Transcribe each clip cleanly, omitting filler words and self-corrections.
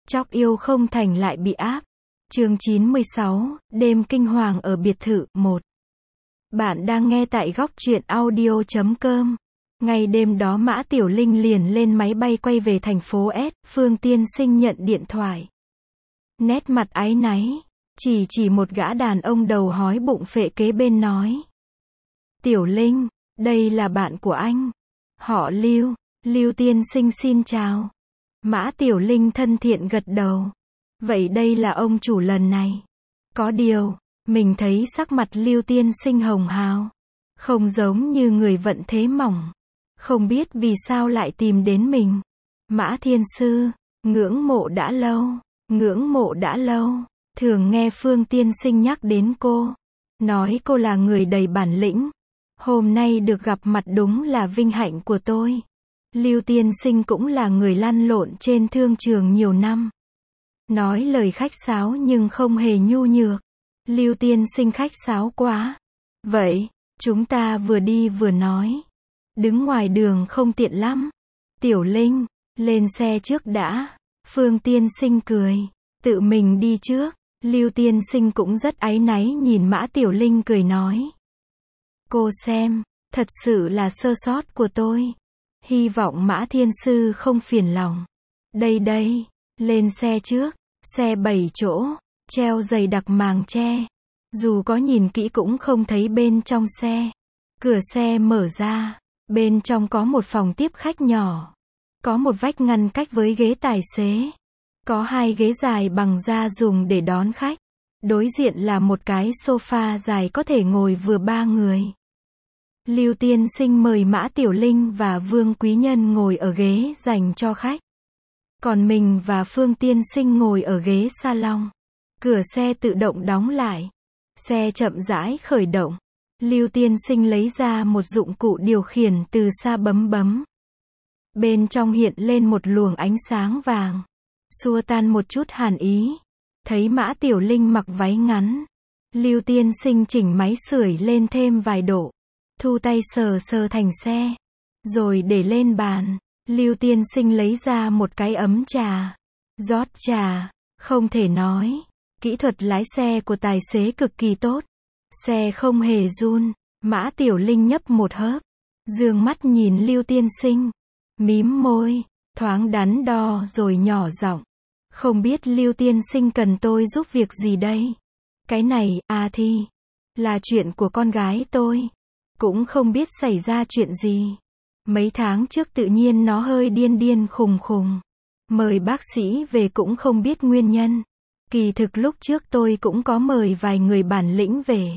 Chóc yêu không thành lại bị áp. Chương 96, đêm kinh hoàng ở biệt thự, 1. Bạn đang nghe tại góc truyện audio.com. Ngay đêm đó Mã Tiểu Linh liền lên máy bay quay về thành phố S, Phương Tiên Sinh nhận điện thoại. Nét mặt áy náy, chỉ một gã đàn ông đầu hói bụng phệ kế bên nói. Tiểu Linh, đây là bạn của anh. Họ Lưu, Lưu Tiên Sinh xin chào. Mã Tiểu Linh thân thiện gật đầu. Vậy đây là ông chủ lần này. Có điều, mình thấy sắc mặt Lưu Tiên Sinh hồng hào. Không giống như người vận thế mỏng. Không biết vì sao lại tìm đến mình. Mã Thiên Sư, ngưỡng mộ đã lâu. Thường nghe Phương Tiên Sinh nhắc đến cô. Nói cô là người đầy bản lĩnh. Hôm nay được gặp mặt đúng là vinh hạnh của tôi. Lưu Tiên Sinh cũng là người lăn lộn trên thương trường nhiều năm. Nói lời khách sáo nhưng không hề nhu nhược. Lưu Tiên Sinh khách sáo quá. Vậy, chúng ta vừa đi vừa nói. Đứng ngoài đường không tiện lắm. Tiểu Linh, lên xe trước đã. Phương Tiên Sinh cười. Tự mình đi trước. Lưu Tiên Sinh cũng rất áy náy nhìn Mã Tiểu Linh cười nói. Cô xem, thật sự là sơ sót của tôi. Hy vọng Mã Thiên Sư không phiền lòng. Đây, lên xe trước. Xe 7 chỗ, treo dày đặc màng che. Dù có nhìn kỹ cũng không thấy bên trong xe. Cửa xe mở ra. Bên trong có một phòng tiếp khách nhỏ. Có một vách ngăn cách với ghế tài xế. Có 2 ghế dài bằng da dùng để đón khách. Đối diện là một cái sofa dài có thể ngồi vừa 3 người. Lưu Tiên Sinh mời Mã Tiểu Linh và Vương Quý Nhân ngồi ở ghế dành cho khách. Còn mình và Phương Tiên Sinh ngồi ở ghế salon. Cửa xe tự động đóng lại. Xe chậm rãi khởi động. Lưu Tiên Sinh lấy ra một dụng cụ điều khiển từ xa bấm. Bên trong hiện lên một luồng ánh sáng vàng. Xua tan một chút hàn ý. Thấy Mã Tiểu Linh mặc váy ngắn. Lưu Tiên Sinh chỉnh máy sưởi lên thêm vài độ. Thu tay sờ thành xe. Rồi để lên bàn. Lưu Tiên Sinh lấy ra một cái ấm trà. Rót trà. Không thể nói. Kỹ thuật lái xe của tài xế cực kỳ tốt. Xe không hề run. Mã Tiểu Linh nhấp một hớp. Dương mắt nhìn Lưu Tiên Sinh. Mím môi. Thoáng đắn đo rồi nhỏ giọng. Không biết Lưu Tiên Sinh cần tôi giúp việc gì đây? Cái này, thì là chuyện của con gái tôi. Cũng không biết xảy ra chuyện gì. Mấy tháng trước tự nhiên nó hơi điên khùng. Mời bác sĩ về cũng không biết nguyên nhân. Kỳ thực lúc trước tôi cũng có mời vài người bản lĩnh về.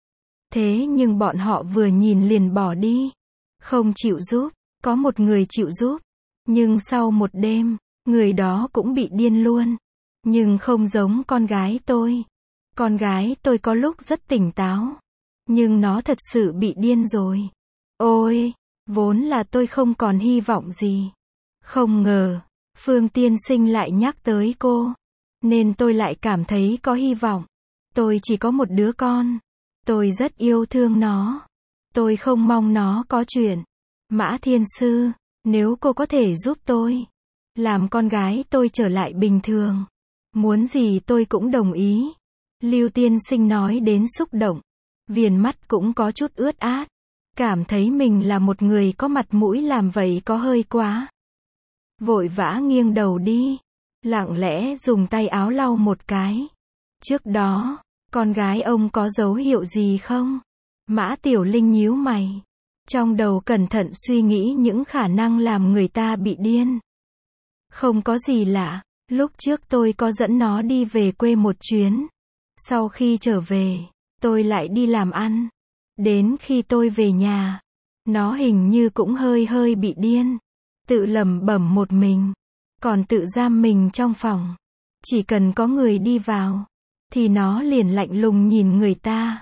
Thế nhưng bọn họ vừa nhìn liền bỏ đi. Không chịu giúp. Có một người chịu giúp. Nhưng sau một đêm, người đó cũng bị điên luôn. Nhưng không giống con gái tôi. Con gái tôi có lúc rất tỉnh táo. Nhưng nó thật sự bị điên rồi. Ôi, vốn là tôi không còn hy vọng gì. Không ngờ, Phương Tiên Sinh lại nhắc tới cô. Nên tôi lại cảm thấy có hy vọng. Tôi chỉ có một đứa con. Tôi rất yêu thương nó. Tôi không mong nó có chuyện. Mã Thiên Sư, nếu cô có thể giúp tôi. Làm con gái tôi trở lại bình thường. Muốn gì tôi cũng đồng ý. Lưu Tiên Sinh nói đến xúc động. Viền mắt cũng có chút ướt át. Cảm thấy mình là một người có mặt mũi làm vậy có hơi quá. Vội vã nghiêng đầu đi. Lặng lẽ dùng tay áo lau một cái. Trước đó, con gái ông có dấu hiệu gì không? Mã Tiểu Linh nhíu mày. Trong đầu cẩn thận suy nghĩ những khả năng làm người ta bị điên. Không có gì lạ. Lúc trước tôi có dẫn nó đi về quê một chuyến. Sau khi trở về, tôi lại đi làm ăn. Đến khi tôi về nhà, nó hình như cũng hơi bị điên. Tự lẩm bẩm một mình. Còn tự giam mình trong phòng. Chỉ cần có người đi vào, thì nó liền lạnh lùng nhìn người ta.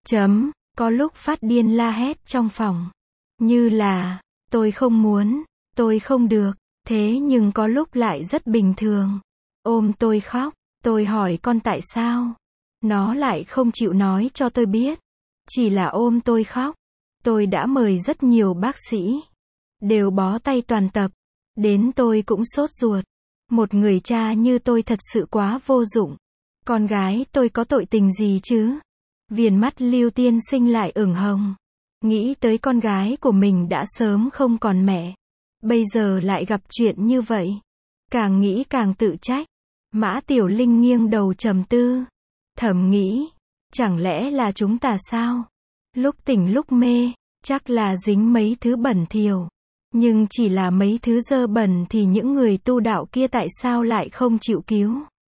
Có lúc phát điên la hét trong phòng. Như là, tôi không muốn, tôi không được. Thế nhưng có lúc lại rất bình thường. Ôm tôi khóc. Tôi hỏi con tại sao. Nó lại không chịu nói cho tôi biết. Chỉ là ôm tôi khóc. Tôi đã mời rất nhiều bác sĩ. Đều bó tay toàn tập. Đến tôi cũng sốt ruột. Một người cha như tôi thật sự quá vô dụng. Con gái tôi có tội tình gì chứ? Viền mắt Lưu Tiên Sinh lại ửng hồng. Nghĩ tới con gái của mình đã sớm không còn mẹ. Bây giờ lại gặp chuyện như vậy. Càng nghĩ càng tự trách. Mã Tiểu Linh nghiêng đầu trầm tư. Thầm nghĩ, chẳng lẽ là chúng ta sao? Lúc tỉnh lúc mê, chắc là dính mấy thứ bẩn thỉu. Nhưng chỉ là mấy thứ dơ bẩn thì những người tu đạo kia tại sao lại không chịu cứu?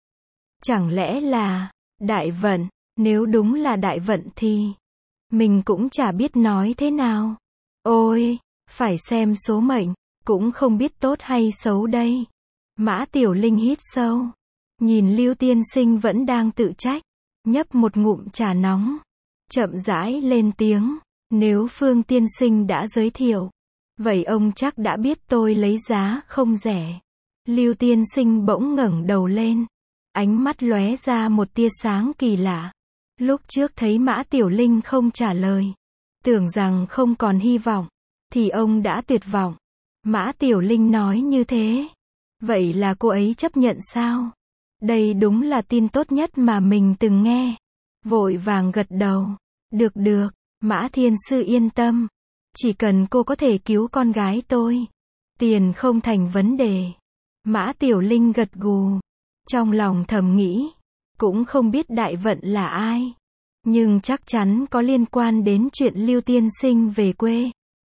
Chẳng lẽ là đại vận? Nếu đúng là đại vận thì mình cũng chả biết nói thế nào. Ôi, phải xem số mệnh, cũng không biết tốt hay xấu đây. Mã Tiểu Linh hít sâu, nhìn Lưu Tiên Sinh vẫn đang tự trách, nhấp một ngụm trà nóng, chậm rãi lên tiếng, nếu Phương Tiên Sinh đã giới thiệu, vậy ông chắc đã biết tôi lấy giá không rẻ. Lưu Tiên Sinh bỗng ngẩng đầu lên, ánh mắt lóe ra một tia sáng kỳ lạ. Lúc trước thấy Mã Tiểu Linh không trả lời, tưởng rằng không còn hy vọng, thì ông đã tuyệt vọng. Mã Tiểu Linh nói như thế. Vậy là cô ấy chấp nhận sao? Đây đúng là tin tốt nhất mà mình từng nghe. Vội vàng gật đầu. Được, Mã Thiên Sư yên tâm. Chỉ cần cô có thể cứu con gái tôi, tiền không thành vấn đề. Mã Tiểu Linh gật gù. Trong lòng thầm nghĩ, cũng không biết đại vận là ai. Nhưng chắc chắn có liên quan đến chuyện Lưu Tiên Sinh về quê.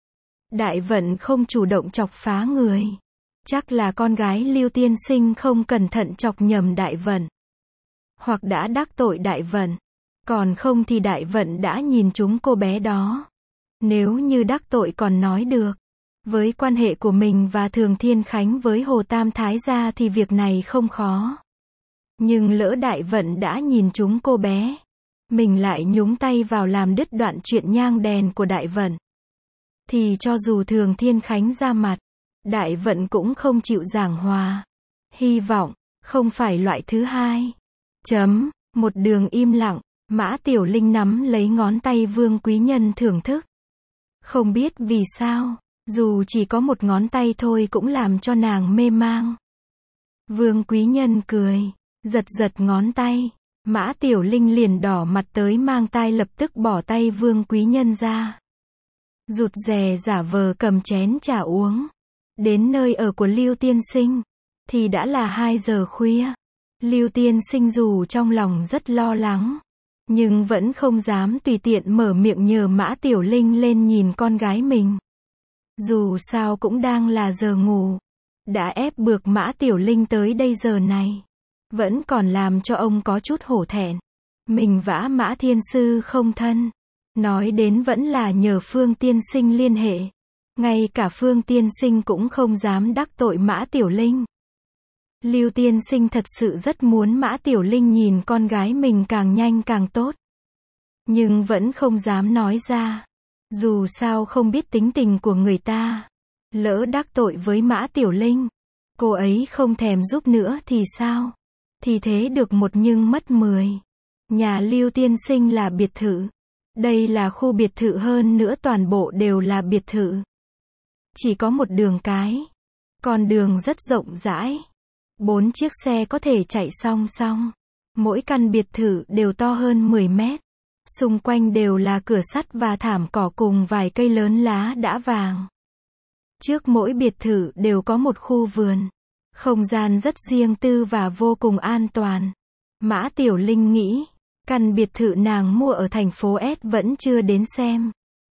Đại vận không chủ động chọc phá người. Chắc là con gái Lưu Tiên Sinh không cẩn thận chọc nhầm đại vận. Hoặc đã đắc tội đại vận. Còn không thì đại vận đã nhìn trúng cô bé đó. Nếu như đắc tội còn nói được. Với quan hệ của mình và Thường Thiên Khánh với Hồ Tam Thái gia thì việc này không khó. Nhưng lỡ đại vận đã nhìn trúng cô bé, mình lại nhúng tay vào làm đứt đoạn chuyện nhang đèn của đại vận, thì cho dù Thường Thiên Khánh ra mặt, đại vận cũng không chịu giảng hòa. Hy vọng, không phải loại thứ hai. Một đường im lặng, Mã Tiểu Linh nắm lấy ngón tay Vương Quý Nhân thưởng thức. Không biết vì sao, dù chỉ có một ngón tay thôi cũng làm cho nàng mê mang. Vương Quý Nhân cười, giật ngón tay. Mã Tiểu Linh liền đỏ mặt tới mang tai lập tức bỏ tay Vương Quý Nhân ra. Rụt rè giả vờ cầm chén trà uống. Đến nơi ở của Lưu Tiên Sinh, thì đã là 2 giờ khuya. Lưu Tiên Sinh dù trong lòng rất lo lắng, nhưng vẫn không dám tùy tiện mở miệng nhờ Mã Tiểu Linh lên nhìn con gái mình. Dù sao cũng đang là giờ ngủ. Đã ép buộc Mã Tiểu Linh tới đây giờ này, vẫn còn làm cho ông có chút hổ thẹn. Mình vã Mã Thiên Sư không thân. Nói đến vẫn là nhờ Phương Tiên Sinh liên hệ. Ngay cả Phương Tiên Sinh cũng không dám đắc tội Mã Tiểu Linh. Lưu Tiên Sinh thật sự rất muốn Mã Tiểu Linh nhìn con gái mình càng nhanh càng tốt. Nhưng vẫn không dám nói ra. Dù sao không biết tính tình của người ta. Lỡ đắc tội với Mã Tiểu Linh, cô ấy không thèm giúp nữa thì sao? Thì thế được một nhưng mất 10. Nhà Lưu Tiên Sinh là biệt thự. Đây là khu biệt thự, hơn nữa toàn bộ đều là biệt thự. Chỉ có một đường cái. Con đường rất rộng rãi. 4 chiếc xe có thể chạy song song. Mỗi căn biệt thự đều to hơn 10 mét. Xung quanh đều là cửa sắt và thảm cỏ cùng vài cây lớn lá đã vàng. Trước mỗi biệt thự đều có một khu vườn. Không gian rất riêng tư và vô cùng an toàn. Mã Tiểu Linh nghĩ, căn biệt thự nàng mua ở thành phố S vẫn chưa đến xem.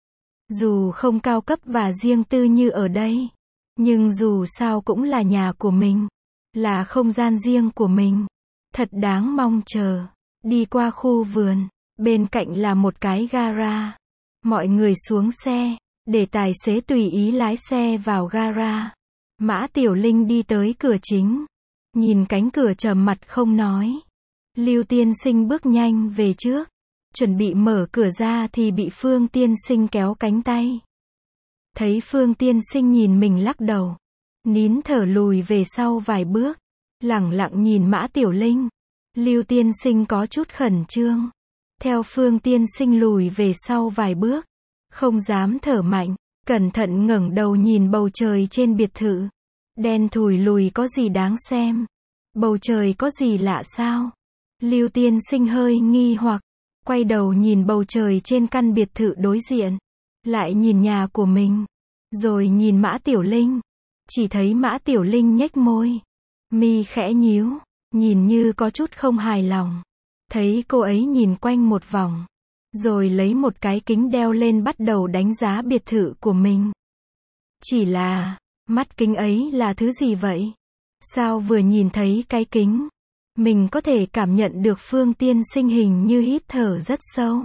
Dù không cao cấp và riêng tư như ở đây, nhưng dù sao cũng là nhà của mình, là không gian riêng của mình. Thật đáng mong chờ. Đi qua khu vườn, bên cạnh là một cái gara. Mọi người xuống xe, để tài xế tùy ý lái xe vào gara. Mã Tiểu Linh đi tới cửa chính, nhìn cánh cửa trầm mặt không nói. Lưu Tiên Sinh bước nhanh về trước, chuẩn bị mở cửa ra thì bị Phương Tiên Sinh kéo cánh tay. Thấy Phương Tiên Sinh nhìn mình lắc đầu, nín thở lùi về sau vài bước, lẳng lặng nhìn Mã Tiểu Linh. Lưu Tiên Sinh có chút khẩn trương, theo Phương Tiên Sinh lùi về sau vài bước, không dám thở mạnh, cẩn thận ngẩng đầu nhìn bầu trời trên biệt thự. Đen thùi lùi có gì đáng xem? Bầu trời có gì lạ sao? Lưu Tiên Sinh hơi nghi hoặc, quay đầu nhìn bầu trời trên căn biệt thự đối diện, lại nhìn nhà của mình, rồi nhìn Mã Tiểu Linh. Chỉ thấy Mã Tiểu Linh nhếch môi, mi khẽ nhíu, nhìn như có chút không hài lòng. Thấy cô ấy nhìn quanh một vòng, rồi lấy một cái kính đeo lên bắt đầu đánh giá biệt thự của mình. Chỉ là, mắt kính ấy là thứ gì vậy? Sao vừa nhìn thấy cái kính, mình có thể cảm nhận được Phương Tiên Sinh hình như hít thở rất sâu,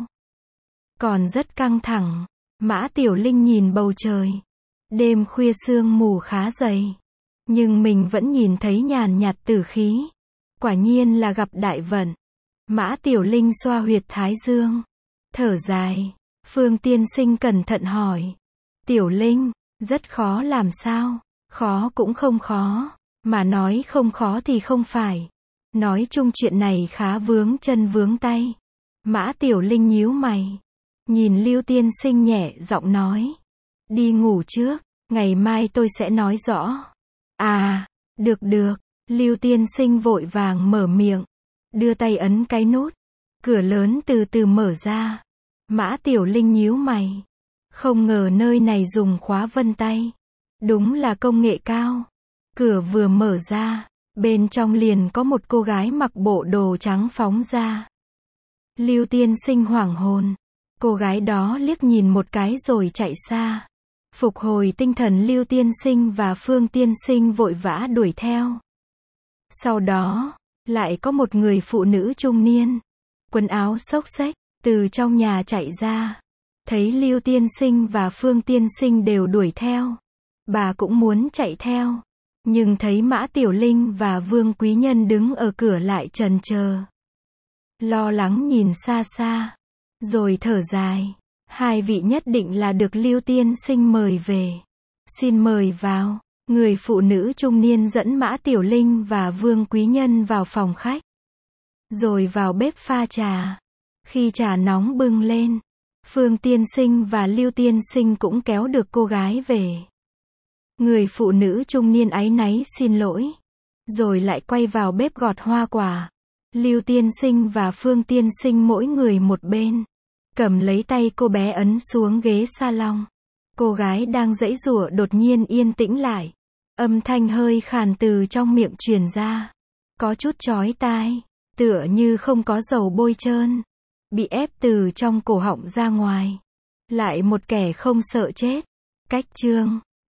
còn rất căng thẳng. Mã Tiểu Linh nhìn bầu trời. Đêm khuya sương mù khá dày, nhưng mình vẫn nhìn thấy nhàn nhạt tử khí. Quả nhiên là gặp đại vận. Mã Tiểu Linh xoa huyệt thái dương, thở dài. Phương Tiên Sinh cẩn thận hỏi. Tiểu Linh, rất khó làm sao? Khó cũng không khó, mà nói không khó thì không phải. Nói chung chuyện này khá vướng chân vướng tay. Mã Tiểu Linh nhíu mày, nhìn Lưu Tiên Sinh nhẹ giọng nói. Đi ngủ trước, ngày mai tôi sẽ nói rõ. À, được được. Lưu Tiên Sinh vội vàng mở miệng, đưa tay ấn cái nút. Cửa lớn từ từ mở ra. Mã Tiểu Linh nhíu mày. Không ngờ nơi này dùng khóa vân tay. Đúng là công nghệ cao. Cửa vừa mở ra, bên trong liền có một cô gái mặc bộ đồ trắng phóng ra. Lưu Tiên Sinh hoảng hồn. Cô gái đó liếc nhìn một cái rồi chạy xa. Phục hồi tinh thần, Lưu Tiên Sinh và Phương Tiên Sinh vội vã đuổi theo. Sau đó, lại có một người phụ nữ trung niên, quần áo xốc xếch, từ trong nhà chạy ra. Thấy Lưu Tiên Sinh và Phương Tiên Sinh đều đuổi theo, bà cũng muốn chạy theo, nhưng thấy Mã Tiểu Linh và Vương Quý Nhân đứng ở cửa lại chần chờ. Lo lắng nhìn xa xa, rồi thở dài. Hai vị nhất định là được Lưu Tiên Sinh mời về. Xin mời vào. Người phụ nữ trung niên dẫn Mã Tiểu Linh và Vương Quý Nhân vào phòng khách, rồi vào bếp pha trà. Khi trà nóng bưng lên, Phương Tiên Sinh và Lưu Tiên Sinh cũng kéo được cô gái về. Người phụ nữ trung niên áy náy xin lỗi, rồi lại quay vào bếp gọt hoa quả. Lưu Tiên Sinh và Phương Tiên Sinh mỗi người một bên, cầm lấy tay cô bé ấn xuống ghế salon. Cô gái đang giãy giụa đột nhiên yên tĩnh lại. Âm thanh hơi khàn từ trong miệng truyền ra, có chút chói tai, tựa như không có dầu bôi trơn, bị ép từ trong cổ họng ra ngoài. Lại một kẻ không sợ chết. Cách chương